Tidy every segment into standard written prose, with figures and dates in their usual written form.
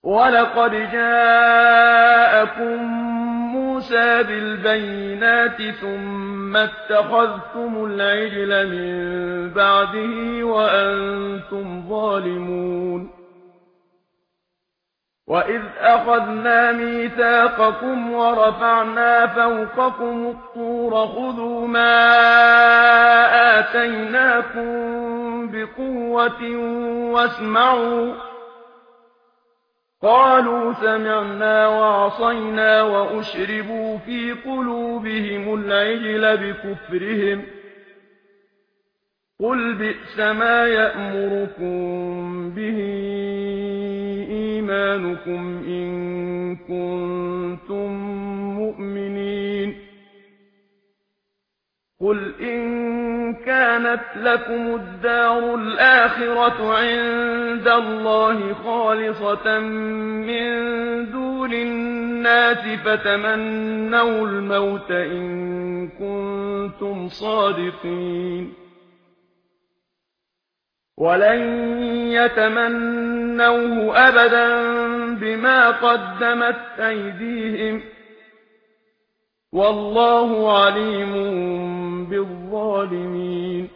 وَلَقَدْ جَاءَكُم مُوسَىٰ بِالْبَيِّنَاتِ ثُمَّ اتَّخَذْتُمُ الْعِجْلَ مِن بَعْدِهِ وَأَنتُمْ ظَالِمُونَ وَإِذْ أَخَذْنَا مِيثَاقَكُمْ وَرَفَعْنَا فَوْقَكُمُ الطُّورَ خُذُوا مَا آتَيْنَاكُم بِقُوَّةٍ وَاسْمَعُوا ۖ قَالُوا سَمِعْنَا وَعَصَيْنَا وَأُشْرِبُوا فِي قُلُوبِهِمُ الْعِجْلَ بِكُفْرِهِمْ ۚ قُلْ بِئْسَ مَا يَأْمُرُكُم بِهِ إِيمَانُكُمْ إِن كُنتُم مُّؤْمِنِينَ قُلْ إِن كَانَتْ لَكُمُ الدَّارُ الْآخِرَةُ عِندَ اللَّهِ خَالِصَةً مِّن دُونِ النَّاسِ فَتَمَنَّوُا الْمَوْتَ إِن كُنتُمْ صَادِقِينَ وَلَن يَتَمَنَّوْهُ أَبَدًا بِمَا قَدَّمَتْ أَيْدِيهِمْ ۗ وَاللَّهُ عَلِيمٌ بِالظَّالِمِينَ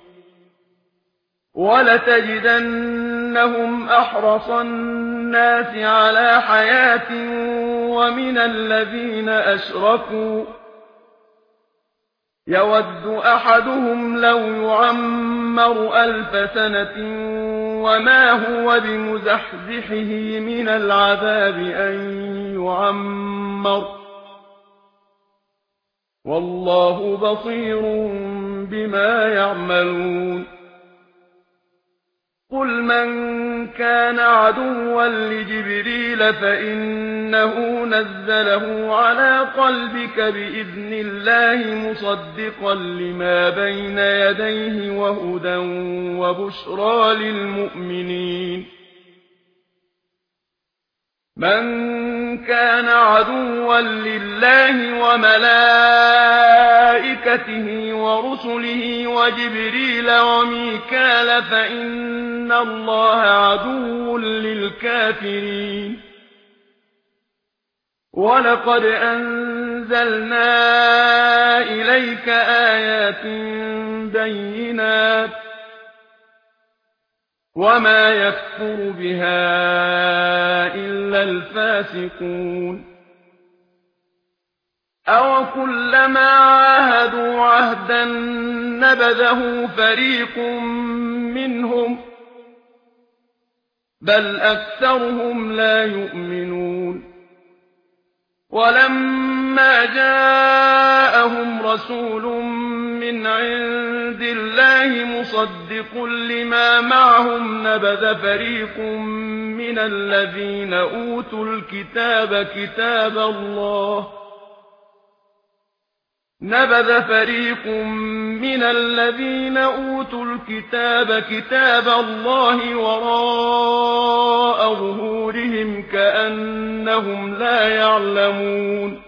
وَلَتَجِدَنَّهُمْ أَحْرَصَ النَّاسِ عَلَىٰ حَيَاةٍ وَمِنَ الَّذِينَ أَشْرَكُوا ۚ يَوَدُّ أَحَدُهُمْ لَوْ يُعَمَّرُ 1000 سَنَةٍ وَمَا هُوَ بِمُزَحْزِحِهِ مِنَ الْعَذَابِ أَن يُعَمَّرَ ۗ وَاللَّهُ بَصِيرٌ بِمَا يَعْمَلُونَ قُلْ مَن كَانَ عَدُوًّا لِّجِبْرِيلَ فَإِنَّهُ نَزَّلَهُ عَلَىٰ قَلْبِكَ بِإِذْنِ اللَّهِ مُصَدِّقًا لِّمَا بَيْنَ يَدَيْهِ وَهُدًى وَبُشْرَىٰ لِلْمُؤْمِنِينَ مَن كَانَ عَدُوًّا لِّلَّهِ وَمَلَائِكَتِهِ وَرُسُلِهِ وَجِبْرِيلَ وَمِيكَالَ فَإِنَّ اللَّهَ عَدُوٌّ لِّلْكَافِرِينَ وَلَقَدْ أَنزَلْنَا إِلَيْكَ آيَاتٍ بَيِّنَاتٍ ۖ وَمَا يَكْفُرُ بِهَا إِلَّا الْفَاسِقُونَ أَوَكُلَّمَا عَاهَدُوا عَهْدًا نَّبَذَهُ فَرِيقٌ مِّنْهُم ۚ بَلْ أَكْثَرُهُمْ لَا يُؤْمِنُونَ وَلَمَّا جَاءَهُمْ رَسُولٌ مِّنْ عِندِ اللَّهِ مُصَدِّقٌ لِّمَا مَعَهُمْ نَبَذَ فَرِيقٌ مِّنَ الَّذِينَ أُوتُوا الْكِتَابَ كِتَابَ اللَّهِ وَرَاءَ ظُهُورِهِمْ كَأَنَّهُمْ لَا يَعْلَمُونَ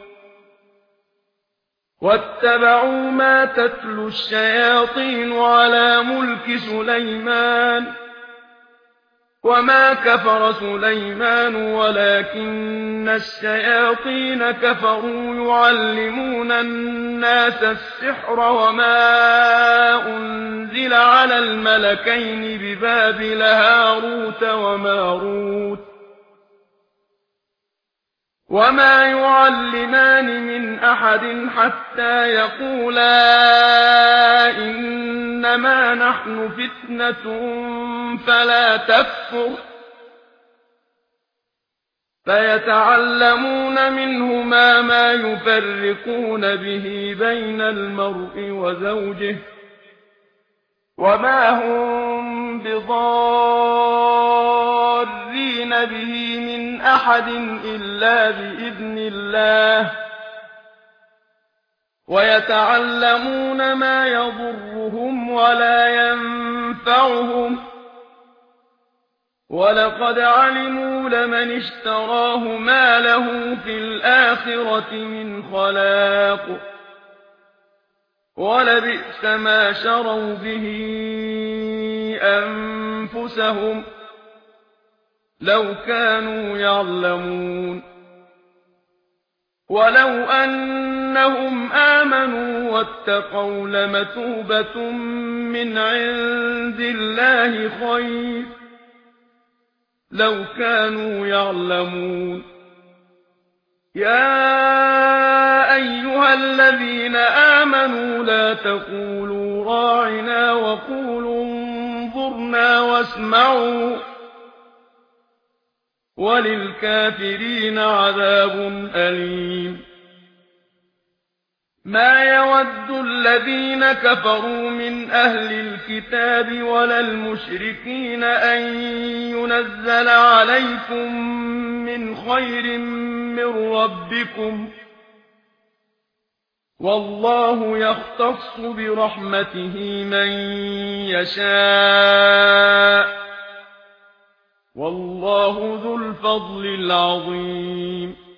وَاتَّبَعُوا مَا تَتْلُو الشَّيَاطِينُ عَلَىٰ مُلْكِ سُلَيْمَانَ ۖ وَمَا كَفَرَ سُلَيْمَانُ وَلَٰكِنَّ الشَّيَاطِينَ كَفَرُوا يُعَلِّمُونَ النَّاسَ السِّحْرَ وَمَا أُنزِلَ عَلَى الْمَلَكَيْنِ بِبَابِلَ هَارُوتَ وَمَارُوتَ ۚ وَمَا يُعَلِّمَانِ مِنْ أَحَدٍ حَتَّىٰ يَقُولَا إِنَّمَا نَحْنُ فِتْنَةٌ فَلَا تَكْفُرْ ۖ فَيَتَعَلَّمُونَ مِنْهُمَا مَا يُفَرِّقُونَ بِهِ بَيْنَ الْمَرْءِ وَزَوْجِهِ ۚ وَمَا هُم بِضَارِّينَ بِهِ مِنْ أَحَدٍ إِلَّا بِإِذْنِ اللَّهِ ۚ وَيَتَعَلَّمُونَ مَا يَضُرُّهُمْ وَلَا يَنفَعُهُمْ ۚ وَلَقَدْ عَلِمُوا لَمَنِ اشْتَرَاهُ مَا لَهُ فِي الْآخِرَةِ مِنْ خَلَاقٍ ۚ وَلَبِئْسَ مَا شَرَوْا بِهِ أَنفُسَهُمْ ۚ لو كانوا يعلمون ولو أنهم آمنوا واتقوا لمثوبة من عند الله خير لو كانوا يعلمون يا أيها الذين آمنوا لا تقولوا راعنا وقولوا انظرنا واسمعوا وللكافرين عذاب أليم ما يود الذين كفروا من أهل الكتاب ولا المشركين أن ينزل عليكم من خير من ربكم والله يختص برحمته من يشاء والله ذو الفضل العظيم